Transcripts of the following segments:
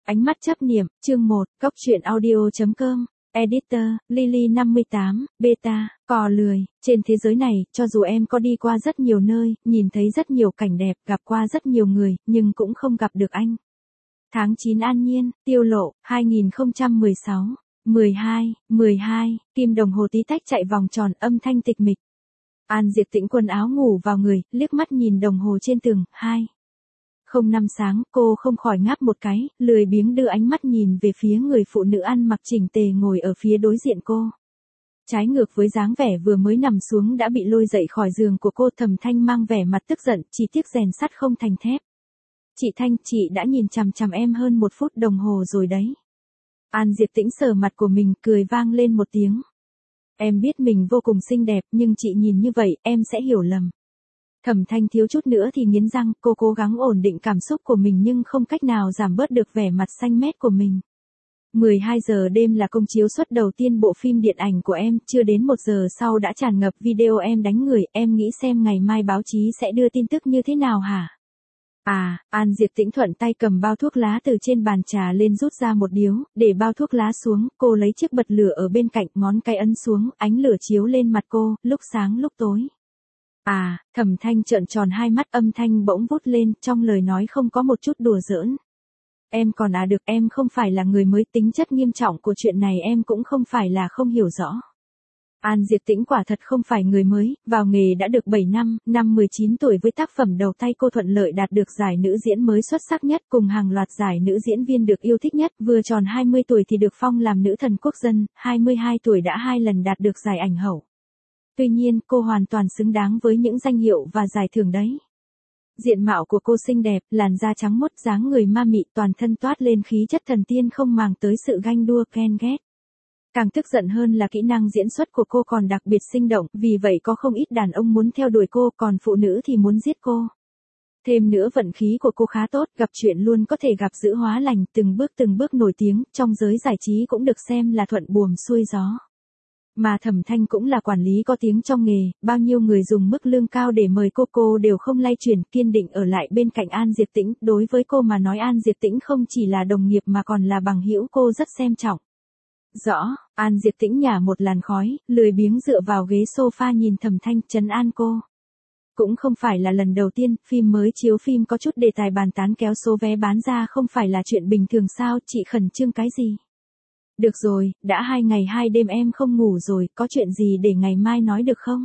Ánh mắt chấp niệm, chương 1, Cốc truyện audio.com, Editor, Lily 58, Beta, cò lười, trên thế giới này, cho dù em có đi qua rất nhiều nơi, nhìn thấy rất nhiều cảnh đẹp, gặp qua rất nhiều người, nhưng cũng không gặp được anh. Tháng 9 An Nhiên, Tiêu Lộ, 2016, 12, kim đồng hồ tí tách chạy vòng tròn, âm thanh tịch mịch. An Diệp Tĩnh quần áo ngủ vào người, liếc mắt nhìn đồng hồ trên tường, 2:05 sáng, cô không khỏi ngáp một cái, lười biếng đưa ánh mắt nhìn về phía người phụ nữ ăn mặc chỉnh tề ngồi ở phía đối diện cô. Trái ngược với dáng vẻ vừa mới nằm xuống đã bị lôi dậy khỏi giường của cô, Thẩm Thanh mang vẻ mặt tức giận, chỉ tiếc rèn sắt không thành thép. Chị Thanh, chị đã nhìn chằm chằm em hơn 1 phút đồng hồ rồi đấy. An Diệp Tĩnh sờ mặt của mình, cười vang lên một tiếng. Em biết mình vô cùng xinh đẹp, nhưng chị nhìn như vậy, em sẽ hiểu lầm. Thẩm Thanh thiếu chút nữa thì nghiến răng, cô cố gắng ổn định cảm xúc của mình nhưng không cách nào giảm bớt được vẻ mặt xanh mét của mình. 12 giờ đêm là công chiếu suất đầu tiên bộ phim điện ảnh của em, chưa đến 1 giờ sau đã tràn ngập video em đánh người, em nghĩ xem ngày mai báo chí sẽ đưa tin tức như thế nào hả? An Diệp Tĩnh thuận tay cầm bao thuốc lá từ trên bàn trà lên, rút ra một điếu, để bao thuốc lá xuống, cô lấy chiếc bật lửa ở bên cạnh, ngón cái ấn xuống, ánh lửa chiếu lên mặt cô, lúc sáng lúc tối. Thẩm Thanh trợn tròn hai mắt, âm thanh bỗng vút lên, trong lời nói không có một chút đùa giỡn. Em còn được, em không phải là người mới, tính chất nghiêm trọng của chuyện này em cũng không phải là không hiểu rõ. An Diệp Tĩnh quả thật không phải người mới, vào nghề đã được 7 năm, năm 19 tuổi với tác phẩm đầu tay cô thuận lợi đạt được giải nữ diễn mới xuất sắc nhất cùng hàng loạt giải nữ diễn viên được yêu thích nhất, vừa tròn 20 tuổi thì được phong làm nữ thần quốc dân, 22 tuổi đã 2 lần đạt được giải ảnh hậu. Tuy nhiên, cô hoàn toàn xứng đáng với những danh hiệu và giải thưởng đấy. Diện mạo của cô xinh đẹp, làn da trắng muốt, dáng người ma mị, toàn thân toát lên khí chất thần tiên không màng tới sự ganh đua ghen ghét. Càng tức giận hơn là kỹ năng diễn xuất của cô còn đặc biệt sinh động, vì vậy có không ít đàn ông muốn theo đuổi cô, còn phụ nữ thì muốn giết cô. Thêm nữa vận khí của cô khá tốt, gặp chuyện luôn có thể gặp dữ hóa lành, từng bước nổi tiếng, trong giới giải trí cũng được xem là thuận buồm xuôi gió. Mà Thẩm Thanh cũng là quản lý có tiếng trong nghề, bao nhiêu người dùng mức lương cao để mời cô đều không lay chuyển, kiên định ở lại bên cạnh An Diệp Tĩnh, đối với cô mà nói An Diệp Tĩnh không chỉ là đồng nghiệp mà còn là bằng hữu, cô rất xem trọng. Rõ, An Diệp Tĩnh nhả một làn khói, lười biếng dựa vào ghế sofa nhìn Thẩm Thanh, trấn an cô. Cũng không phải là lần đầu tiên, phim mới chiếu phim có chút đề tài bàn tán, kéo số vé bán ra không phải là chuyện bình thường sao, chị khẩn trương cái gì? Được rồi, đã 2 ngày 2 đêm em không ngủ rồi, có chuyện gì để ngày mai nói được không?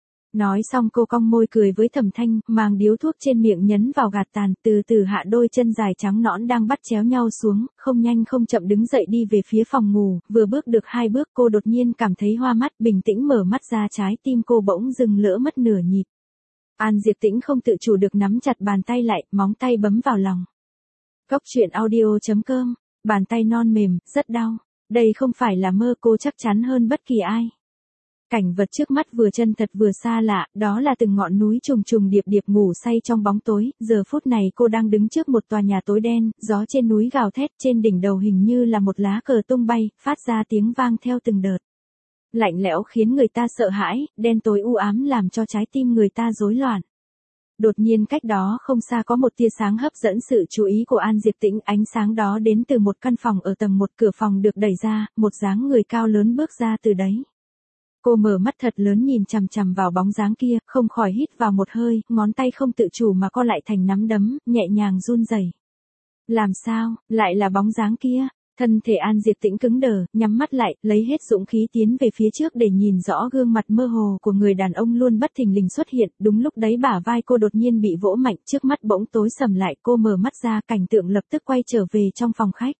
Nói xong cô cong môi cười với Thẩm Thanh, mang điếu thuốc trên miệng nhấn vào gạt tàn, từ từ hạ đôi chân dài trắng nõn đang bắt chéo nhau xuống, không nhanh không chậm đứng dậy đi về phía phòng ngủ, vừa bước được 2 bước cô đột nhiên cảm thấy hoa mắt, bình tĩnh mở mắt ra, trái tim cô bỗng dừng lỡ mất nửa nhịp. An Diệp Tĩnh không tự chủ được nắm chặt bàn tay lại, móng tay bấm vào lòng. Cốc truyện audio.com, bàn tay non mềm, rất đau. Đây không phải là mơ, cô chắc chắn hơn bất kỳ ai. Cảnh vật trước mắt vừa chân thật vừa xa lạ, đó là từng ngọn núi trùng trùng điệp điệp ngủ say trong bóng tối, giờ phút này cô đang đứng trước một tòa nhà tối đen, gió trên núi gào thét, trên đỉnh đầu hình như là một lá cờ tung bay, phát ra tiếng vang theo từng đợt. Lạnh lẽo khiến người ta sợ hãi, đen tối u ám làm cho trái tim người ta rối loạn. Đột nhiên cách đó không xa có một tia sáng hấp dẫn sự chú ý của An Diệp Tĩnh, ánh sáng đó đến từ một căn phòng ở tầng 1, cửa phòng được đẩy ra, một dáng người cao lớn bước ra từ đấy. Cô mở mắt thật lớn nhìn chằm chằm vào bóng dáng kia, không khỏi hít vào một hơi, ngón tay không tự chủ mà co lại thành nắm đấm, nhẹ nhàng run rẩy. Làm sao, lại là bóng dáng kia? Thân thể An Diệp Tĩnh cứng đờ, nhắm mắt lại, lấy hết dũng khí tiến về phía trước để nhìn rõ gương mặt mơ hồ của người đàn ông luôn bất thình lình xuất hiện, đúng lúc đấy bả vai cô đột nhiên bị vỗ mạnh, trước mắt bỗng tối sầm lại, cô mở mắt ra, cảnh tượng lập tức quay trở về trong phòng khách.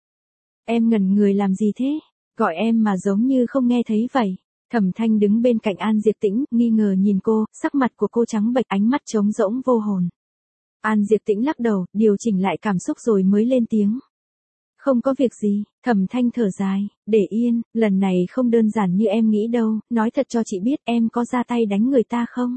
Em ngẩn người làm gì thế? Gọi em mà giống như không nghe thấy vậy. Thẩm Thanh đứng bên cạnh An Diệp Tĩnh, nghi ngờ nhìn cô, sắc mặt của cô trắng bệch, ánh mắt trống rỗng vô hồn. An Diệp Tĩnh lắc đầu, điều chỉnh lại cảm xúc rồi mới lên tiếng. Không có việc gì, Thẩm Thanh thở dài, để yên, lần này không đơn giản như em nghĩ đâu, nói thật cho chị biết em có ra tay đánh người ta không?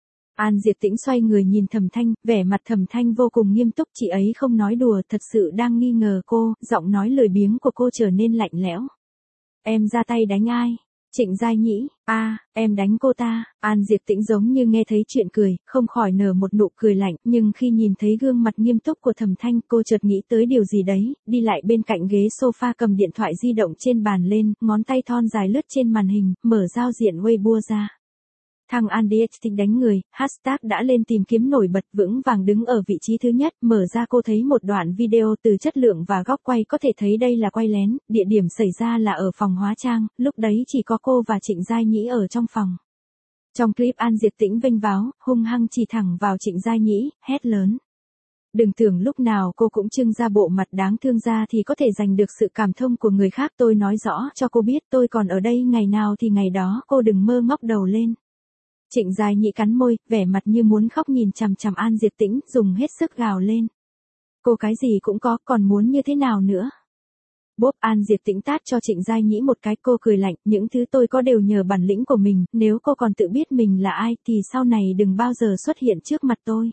An Diệp Tĩnh xoay người nhìn Thẩm Thanh, vẻ mặt Thẩm Thanh vô cùng nghiêm túc, chị ấy không nói đùa, thật sự đang nghi ngờ cô, giọng nói lười biếng của cô trở nên lạnh lẽo. Em ra tay đánh ai? Trịnh Giai Nhĩ, em đánh cô ta. An Diệp Tĩnh giống như nghe thấy chuyện cười, không khỏi nở một nụ cười lạnh, nhưng khi nhìn thấy gương mặt nghiêm túc của Thẩm Thanh, cô chợt nghĩ tới điều gì đấy, đi lại bên cạnh ghế sofa cầm điện thoại di động trên bàn lên, ngón tay thon dài lướt trên màn hình, mở giao diện Weibo ra. Thằng Andy đánh người, hashtag đã lên tìm kiếm nổi bật vững vàng đứng ở vị trí thứ nhất, mở ra cô thấy một đoạn video từ chất lượng và góc quay có thể thấy đây là quay lén, địa điểm xảy ra là ở phòng hóa trang, lúc đấy chỉ có cô và Trịnh Giai Nhĩ ở trong phòng. Trong clip An Diệp Tĩnh vênh váo, hung hăng chỉ thẳng vào Trịnh Giai Nhĩ, hét lớn. Đừng tưởng lúc nào cô cũng trưng ra bộ mặt đáng thương ra thì có thể giành được sự cảm thông của người khác, tôi nói rõ cho cô biết tôi còn ở đây ngày nào thì ngày đó, cô đừng mơ ngóc đầu lên. Trịnh Giai Nhĩ cắn môi, vẻ mặt như muốn khóc nhìn chằm chằm An Diệp Tĩnh, dùng hết sức gào lên. Cô cái gì cũng có, còn muốn như thế nào nữa? Bốp. An Diệp Tĩnh tát cho Trịnh Giai Nhĩ một cái, cô cười lạnh, những thứ tôi có đều nhờ bản lĩnh của mình, nếu cô còn tự biết mình là ai thì sau này đừng bao giờ xuất hiện trước mặt tôi.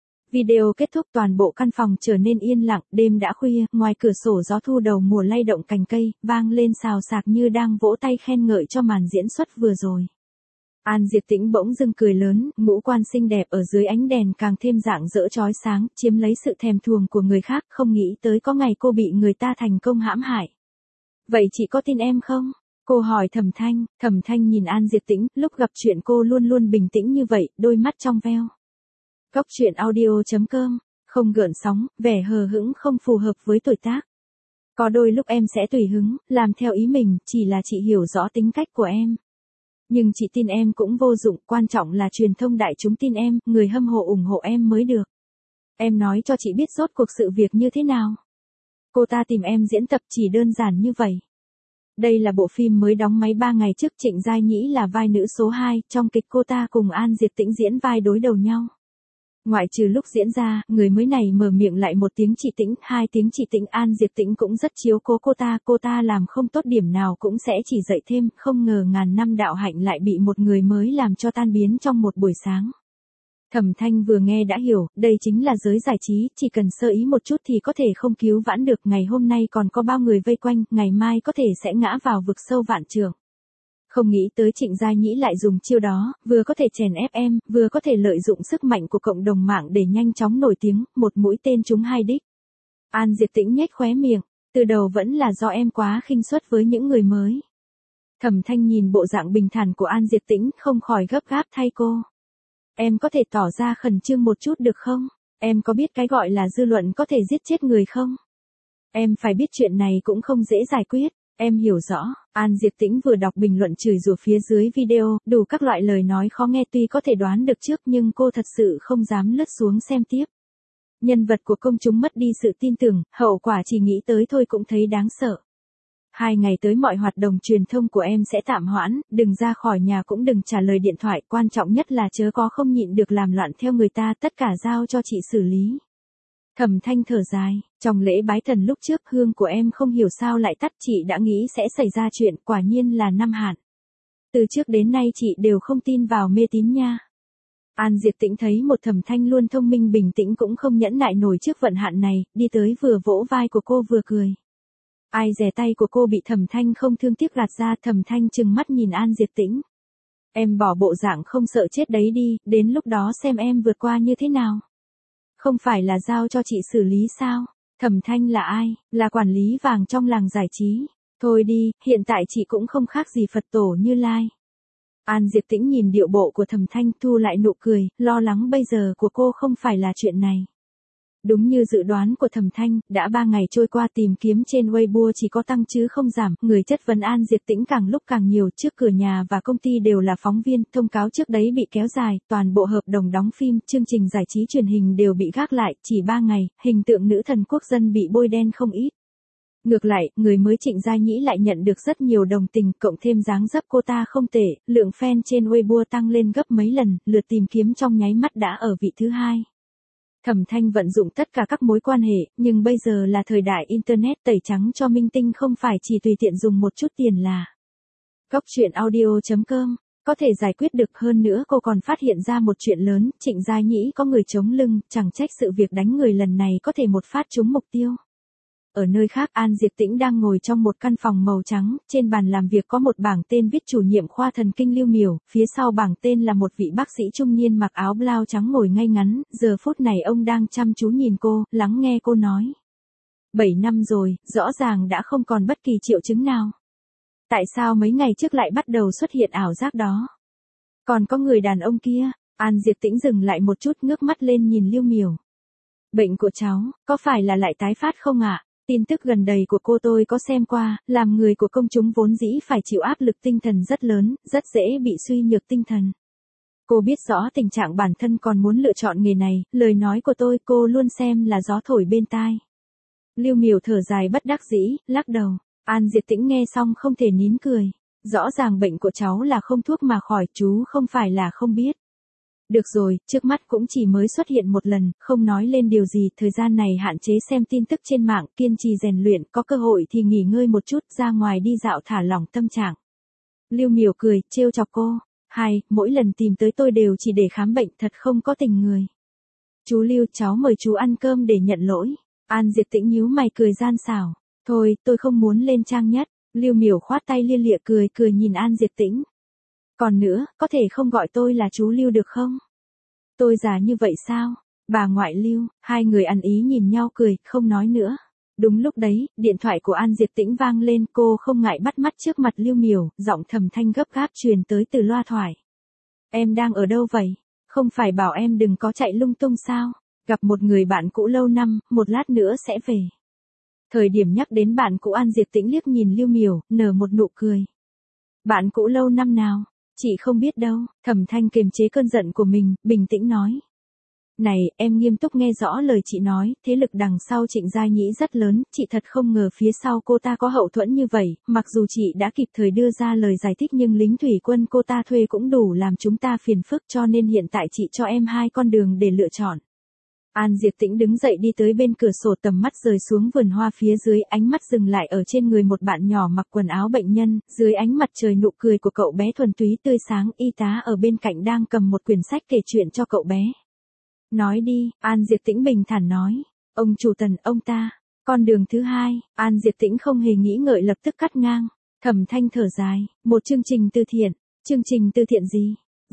Video kết thúc, toàn bộ căn phòng trở nên yên lặng, đêm đã khuya, ngoài cửa sổ gió thu đầu mùa lay động cành cây, vang lên xào xạc như đang vỗ tay khen ngợi cho màn diễn xuất vừa rồi. An Diệp Tĩnh bỗng dưng cười lớn, ngũ quan xinh đẹp ở dưới ánh đèn càng thêm rạng rỡ chói sáng, chiếm lấy sự thèm thuồng của người khác, không nghĩ tới có ngày cô bị người ta thành công hãm hại. Vậy chị có tin em không? Cô hỏi Thẩm Thanh. Thẩm Thanh nhìn An Diệp Tĩnh, lúc gặp chuyện cô luôn luôn bình tĩnh như vậy, đôi mắt trong veo. Góc truyện audio.com, không gợn sóng, vẻ hờ hững không phù hợp với tuổi tác. Có đôi lúc em sẽ tùy hứng, làm theo ý mình, chỉ là chị hiểu rõ tính cách của em. Nhưng chị tin em cũng vô dụng, quan trọng là truyền thông đại chúng tin em, người hâm mộ ủng hộ em mới được. Em nói cho chị biết rốt cuộc sự việc như thế nào. Cô ta tìm em diễn tập chỉ đơn giản như vậy. Đây là bộ phim mới đóng máy 3 ngày trước, Trịnh Giai Nhĩ là vai nữ số 2, trong kịch cô ta cùng An Diệp Tĩnh diễn vai đối đầu nhau. Ngoại trừ lúc diễn ra, người mới này mở miệng lại một tiếng chị Tĩnh, 2 tiếng chị Tĩnh, An Diệp Tĩnh cũng rất chiếu cố cô ta làm không tốt điểm nào cũng sẽ chỉ dạy thêm, không ngờ ngàn năm đạo hạnh lại bị một người mới làm cho tan biến trong một buổi sáng. Thẩm Thanh vừa nghe đã hiểu, đây chính là giới giải trí, chỉ cần sơ ý một chút thì có thể không cứu vãn được, ngày hôm nay còn có bao người vây quanh, ngày mai có thể sẽ ngã vào vực sâu vạn trượng. Không nghĩ tới Trịnh Giai Nhĩ lại dùng chiêu đó, vừa có thể chèn ép em, vừa có thể lợi dụng sức mạnh của cộng đồng mạng để nhanh chóng nổi tiếng, một mũi tên trúng 2 đích. An Diệp Tĩnh nhếch khóe miệng, từ đầu vẫn là do em quá khinh suất với những người mới. Thẩm Thanh nhìn bộ dạng bình thản của An Diệp Tĩnh, không khỏi gấp gáp thay cô. Em có thể tỏ ra khẩn trương một chút được không? Em có biết cái gọi là dư luận có thể giết chết người không? Em phải biết chuyện này cũng không dễ giải quyết. Em hiểu rõ. An Diệp Tĩnh vừa đọc bình luận chửi rủa phía dưới video, đủ các loại lời nói khó nghe, tuy có thể đoán được trước nhưng cô thật sự không dám lướt xuống xem tiếp. Nhân vật của công chúng mất đi sự tin tưởng, hậu quả chỉ nghĩ tới thôi cũng thấy đáng sợ. 2 ngày tới mọi hoạt động truyền thông của em sẽ tạm hoãn, đừng ra khỏi nhà cũng đừng trả lời điện thoại, quan trọng nhất là chớ có không nhịn được làm loạn theo người ta, tất cả giao cho chị xử lý. Thẩm Thanh thở dài, trong lễ bái thần lúc trước hương của em không hiểu sao lại tắt, chị đã nghĩ sẽ xảy ra chuyện, quả nhiên là năm hạn. Từ trước đến nay chị đều không tin vào mê tín nha. An Diệp Tĩnh thấy một Thẩm Thanh luôn thông minh bình tĩnh cũng không nhẫn nại nổi trước vận hạn này, đi tới vừa vỗ vai của cô vừa cười. Ai dè tay của cô bị Thẩm Thanh không thương tiếc gạt ra, Thẩm Thanh trừng mắt nhìn An Diệp Tĩnh. Em bỏ bộ dạng không sợ chết đấy đi, đến lúc đó xem em vượt qua như thế nào. Không phải là giao cho chị xử lý sao? Thẩm Thanh là ai? Là quản lý vàng trong làng giải trí. Thôi đi, hiện tại chị cũng không khác gì Phật tổ Như Lai. An Diệp Tĩnh nhìn điệu bộ của Thẩm Thanh, thu lại nụ cười, lo lắng bây giờ của cô không phải là chuyện này. Đúng như dự đoán của Thẩm Thanh, đã 3 ngày trôi qua tìm kiếm trên Weibo chỉ có tăng chứ không giảm, người chất vấn An Diệp Tĩnh càng lúc càng nhiều, trước cửa nhà và công ty đều là phóng viên, thông cáo trước đấy bị kéo dài, toàn bộ hợp đồng đóng phim, chương trình giải trí truyền hình đều bị gác lại, chỉ 3 ngày, hình tượng nữ thần quốc dân bị bôi đen không ít. Ngược lại, người mới Trịnh Giai Nhĩ lại nhận được rất nhiều đồng tình, cộng thêm dáng dấp cô ta không tệ, lượng fan trên Weibo tăng lên gấp mấy lần, lượt tìm kiếm trong nháy mắt đã ở vị thứ 2. Thẩm Thanh vận dụng tất cả các mối quan hệ, nhưng bây giờ là thời đại Internet, tẩy trắng cho minh tinh không phải chỉ tùy tiện dùng một chút tiền là. Góc truyện audio.com, có thể giải quyết được, hơn nữa cô còn phát hiện ra một chuyện lớn, Trịnh Giai Nhĩ có người chống lưng, chẳng trách sự việc đánh người lần này có thể một phát trúng mục tiêu. Ở nơi khác An Diệp Tĩnh đang ngồi trong một căn phòng màu trắng, trên bàn làm việc có một bảng tên viết chủ nhiệm khoa thần kinh Lưu Miểu, phía sau bảng tên là một vị bác sĩ trung niên mặc áo blau trắng ngồi ngay ngắn, giờ phút này ông đang chăm chú nhìn cô, lắng nghe cô nói. 7 năm rồi, rõ ràng đã không còn bất kỳ triệu chứng nào. Tại sao mấy ngày trước lại bắt đầu xuất hiện ảo giác đó? Còn có người đàn ông kia, An Diệp Tĩnh dừng lại một chút ngước mắt lên nhìn Lưu Miểu. Bệnh của cháu, có phải là lại tái phát không ạ? Tin tức gần đây của cô tôi có xem qua, làm người của công chúng vốn dĩ phải chịu áp lực tinh thần rất lớn, rất dễ bị suy nhược tinh thần. Cô biết rõ tình trạng bản thân còn muốn lựa chọn nghề này, lời nói của tôi cô luôn xem là gió thổi bên tai. Lưu Miểu thở dài bất đắc dĩ, lắc đầu. An Diệp Tĩnh nghe xong không thể nín cười. Rõ ràng bệnh của cháu là không thuốc mà khỏi, chú không phải là không biết. Được rồi, trước mắt cũng chỉ mới xuất hiện một lần, không nói lên điều gì, thời gian này hạn chế xem tin tức trên mạng, kiên trì rèn luyện, có cơ hội thì nghỉ ngơi một chút, ra ngoài đi dạo thả lỏng tâm trạng. Lưu Miểu cười, trêu chọc cô. Mỗi lần tìm tới tôi đều chỉ để khám bệnh, thật không có tình người. Chú Lưu, cháu mời chú ăn cơm để nhận lỗi. An Diệp Tĩnh nhíu mày cười gian xảo. Thôi, tôi không muốn lên trang nhất. Lưu Miểu khoát tay lia lịa cười nhìn An Diệp Tĩnh. Còn nữa, có thể không gọi tôi là chú Lưu được không? Tôi già như vậy sao? Bà ngoại Lưu, hai người ăn ý nhìn nhau cười, không nói nữa. Đúng lúc đấy, điện thoại của An Diệp Tĩnh vang lên, cô không ngại bắt mắt trước mặt Lưu Miểu, giọng thầm thanh gấp gáp truyền tới từ loa thoại. Em đang ở đâu vậy? Không phải bảo em đừng có chạy lung tung sao? Gặp một người bạn cũ lâu năm, một lát nữa sẽ về. Thời điểm nhắc đến bạn cũ An Diệp Tĩnh liếc nhìn Lưu Miểu, nở một nụ cười. Bạn cũ lâu năm nào? Chị không biết đâu, thẩm thanh kiềm chế cơn giận của mình, bình tĩnh nói. Này, em nghiêm túc nghe rõ lời chị nói, thế lực đằng sau Trịnh Gia Nhĩ rất lớn, chị thật không ngờ phía sau cô ta có hậu thuẫn như vậy, mặc dù chị đã kịp thời đưa ra lời giải thích nhưng lính thủy quân cô ta thuê cũng đủ làm chúng ta phiền phức cho nên hiện tại chị cho em hai con đường để lựa chọn. An Diệp Tĩnh đứng dậy đi tới bên cửa sổ, tầm mắt rời xuống vườn hoa phía dưới, ánh mắt dừng lại ở trên người một bạn nhỏ mặc quần áo bệnh nhân, dưới ánh mặt trời nụ cười của cậu bé thuần túy tươi sáng, y tá ở bên cạnh đang cầm một quyển sách kể chuyện cho cậu bé. Nói đi, An Diệp Tĩnh bình thản nói. Ông chủ Tần, ông ta. Con đường thứ hai, An Diệp Tĩnh không hề nghĩ ngợi lập tức cắt ngang. Thẩm thanh thở dài, một chương trình từ thiện. Chương trình từ thiện gì?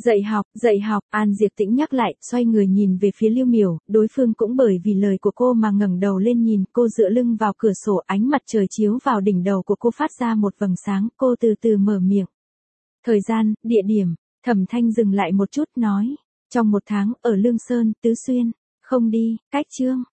Dạy học, An Diệp Tĩnh nhắc lại, xoay người nhìn về phía Lưu Miểu, đối phương cũng bởi vì lời của cô mà ngẩng đầu lên nhìn, cô dựa lưng vào cửa sổ, ánh mặt trời chiếu vào đỉnh đầu của cô phát ra một vầng sáng, cô từ từ mở miệng. Thời gian, địa điểm, Thẩm thanh dừng lại một chút, nói. Trong 1 tháng, ở Lương Sơn, Tứ Xuyên. Không đi, cách chương.